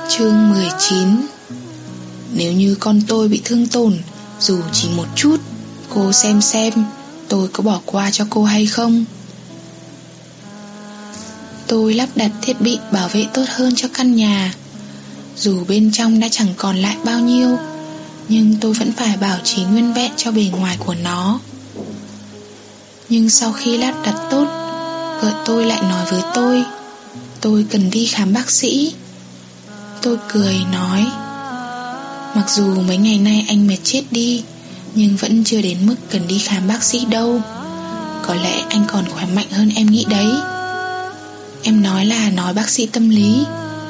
Chương 19. Nếu như con tôi bị thương tổn, dù chỉ một chút, cô xem tôi có bỏ qua cho cô hay không. Tôi lắp đặt thiết bị bảo vệ tốt hơn cho căn nhà. Dù bên trong đã chẳng còn lại bao nhiêu, nhưng tôi vẫn phải bảo trì nguyên vẹn cho bề ngoài của nó. Nhưng sau khi lắp đặt tốt, vợ tôi lại nói với tôi cần đi khám bác sĩ. Tôi cười nói, mặc dù mấy ngày nay anh mệt chết đi, nhưng vẫn chưa đến mức cần đi khám bác sĩ đâu. Có lẽ anh còn khỏe mạnh hơn em nghĩ đấy. Em nói là nói bác sĩ tâm lý.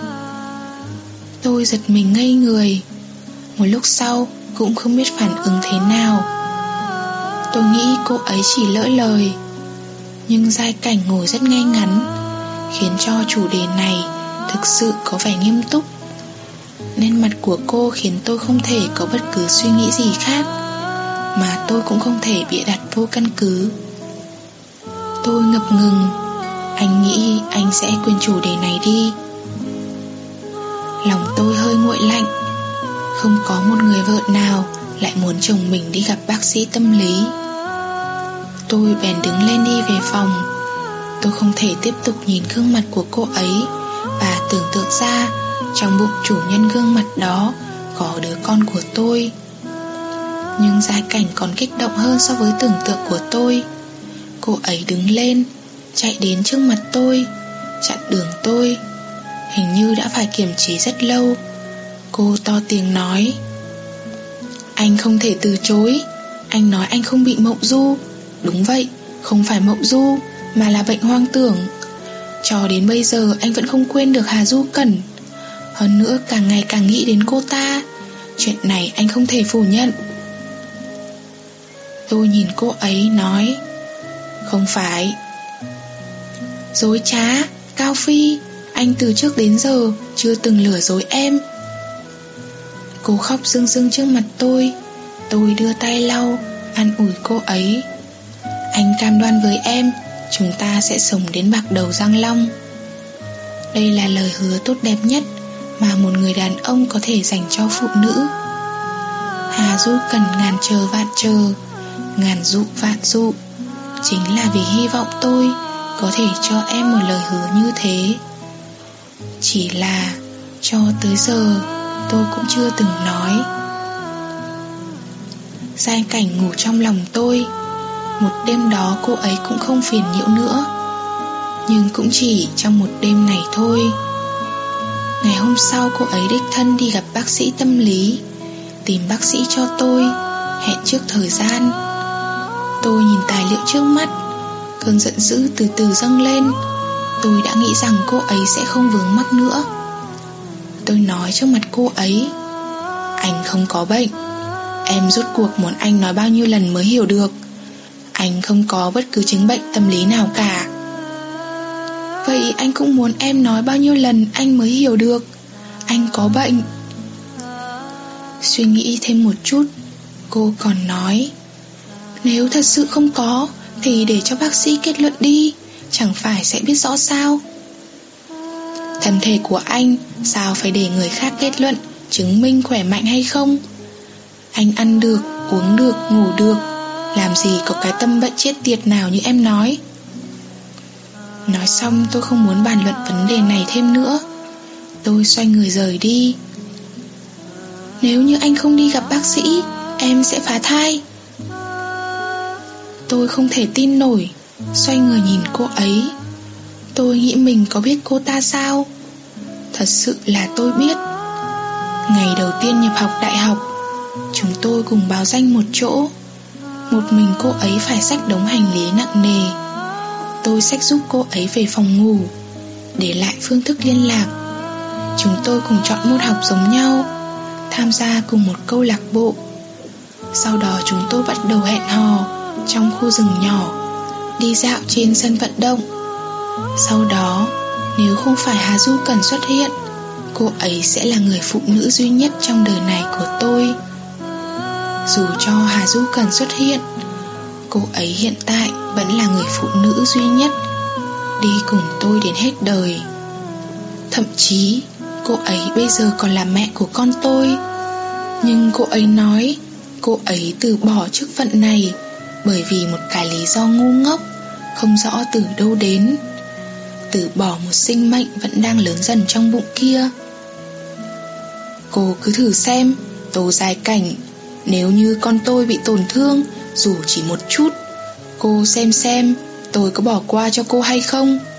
Tôi giật mình ngây người. Một lúc sau cũng không biết phản ứng thế nào. Tôi nghĩ cô ấy chỉ lỡ lời. Nhưng giai cảnh ngồi rất ngay ngắn, khiến cho chủ đề này thực sự có vẻ nghiêm túc. Nên mặt của cô khiến tôi không thể có bất cứ suy nghĩ gì khác, mà tôi cũng không thể bịa đặt vô căn cứ. Tôi ngập ngừng. Anh nghĩ anh sẽ quên chủ đề này đi. Lòng tôi hơi nguội lạnh. Không có một người vợ nào lại muốn chồng mình đi gặp bác sĩ tâm lý. Tôi bèn đứng lên đi về phòng. Tôi không thể tiếp tục nhìn gương mặt của cô ấy và tưởng tượng ra trong bụng chủ nhân gương mặt đó có đứa con của tôi. Nhưng giai cảnh còn kích động hơn so với tưởng tượng của tôi. Cô ấy đứng lên, chạy đến trước mặt tôi, chặn đường tôi. Hình như đã phải kiềm chế rất lâu. Cô to tiếng nói, anh không thể từ chối. Anh nói anh không bị mộng du. Đúng vậy, không phải mộng du, mà là bệnh hoang tưởng. Cho đến bây giờ anh vẫn không quên được Hà Du Cẩn. Hơn nữa càng ngày càng nghĩ đến cô ta. Chuyện này anh không thể phủ nhận. Tôi nhìn cô ấy nói, không phải. Dối trá, Cao Phi, anh từ trước đến giờ chưa từng lừa dối em. Cô khóc rưng rưng trước mặt tôi. Tôi đưa tay lau, an ủi cô ấy. Anh cam đoan với em, chúng ta sẽ sống đến bạc đầu răng long. Đây là lời hứa tốt đẹp nhất mà một người đàn ông có thể dành cho phụ nữ. Hà Du Cẩn ngàn chờ vạn chờ, ngàn dụ vạn dụ, chính là vì hy vọng tôi có thể cho em một lời hứa như thế. Chỉ là cho tới giờ tôi cũng chưa từng nói. Giai cảnh ngủ trong lòng tôi. Một đêm đó cô ấy cũng không phiền nhiễu nữa, nhưng cũng chỉ trong một đêm này thôi. Ngày hôm sau cô ấy đích thân đi gặp bác sĩ tâm lý, tìm bác sĩ cho tôi, hẹn trước thời gian. Tôi nhìn tài liệu trước mắt, cơn giận dữ từ từ dâng lên. Tôi đã nghĩ rằng cô ấy sẽ không vướng mắc nữa. Tôi nói trước mặt cô ấy, anh không có bệnh. Em rốt cuộc muốn anh nói bao nhiêu lần mới hiểu được. Anh không có bất cứ chứng bệnh tâm lý nào cả. Vậy anh cũng muốn em nói bao nhiêu lần anh mới hiểu được. Anh có bệnh. Suy nghĩ thêm một chút, cô còn nói, nếu thật sự không có thì để cho bác sĩ kết luận đi, chẳng phải sẽ biết rõ sao. Thân thể của anh sao phải để người khác kết luận, chứng minh khỏe mạnh hay không. Anh ăn được, uống được, ngủ được, làm gì có cái tâm bệnh chết tiệt nào như em nói. Nói xong tôi không muốn bàn luận vấn đề này thêm nữa. Tôi xoay người rời đi. Nếu như anh không đi gặp bác sĩ, em sẽ phá thai. Tôi không thể tin nổi, xoay người nhìn cô ấy. Tôi nghĩ mình có biết cô ta sao? Thật sự là tôi biết. Ngày đầu tiên nhập học đại học, chúng tôi cùng báo danh một chỗ. Một mình cô ấy phải xách đống hành lý nặng nề. Tôi xách giúp cô ấy về phòng ngủ, để lại phương thức liên lạc. Chúng tôi cùng chọn môn học giống nhau, tham gia cùng một câu lạc bộ. Sau đó chúng tôi bắt đầu hẹn hò trong khu rừng nhỏ, đi dạo trên sân vận động. Sau đó, nếu không phải Hà Du Cẩn xuất hiện, cô ấy sẽ là người phụ nữ duy nhất trong đời này của tôi. Dù cho Hà Du Cẩn xuất hiện, cô ấy hiện tại vẫn là người phụ nữ duy nhất đi cùng tôi đến hết đời. Thậm chí cô ấy bây giờ còn là mẹ của con tôi. Nhưng cô ấy nói cô ấy từ bỏ chức phận này bởi vì một cái lý do ngu ngốc, không rõ từ đâu đến. Từ bỏ một sinh mệnh vẫn đang lớn dần trong bụng kia. Cô cứ thử xem, Tô Giai Cảnh, nếu như con tôi bị tổn thương dù chỉ một chút, cô xem tôi có bỏ qua cho cô hay không?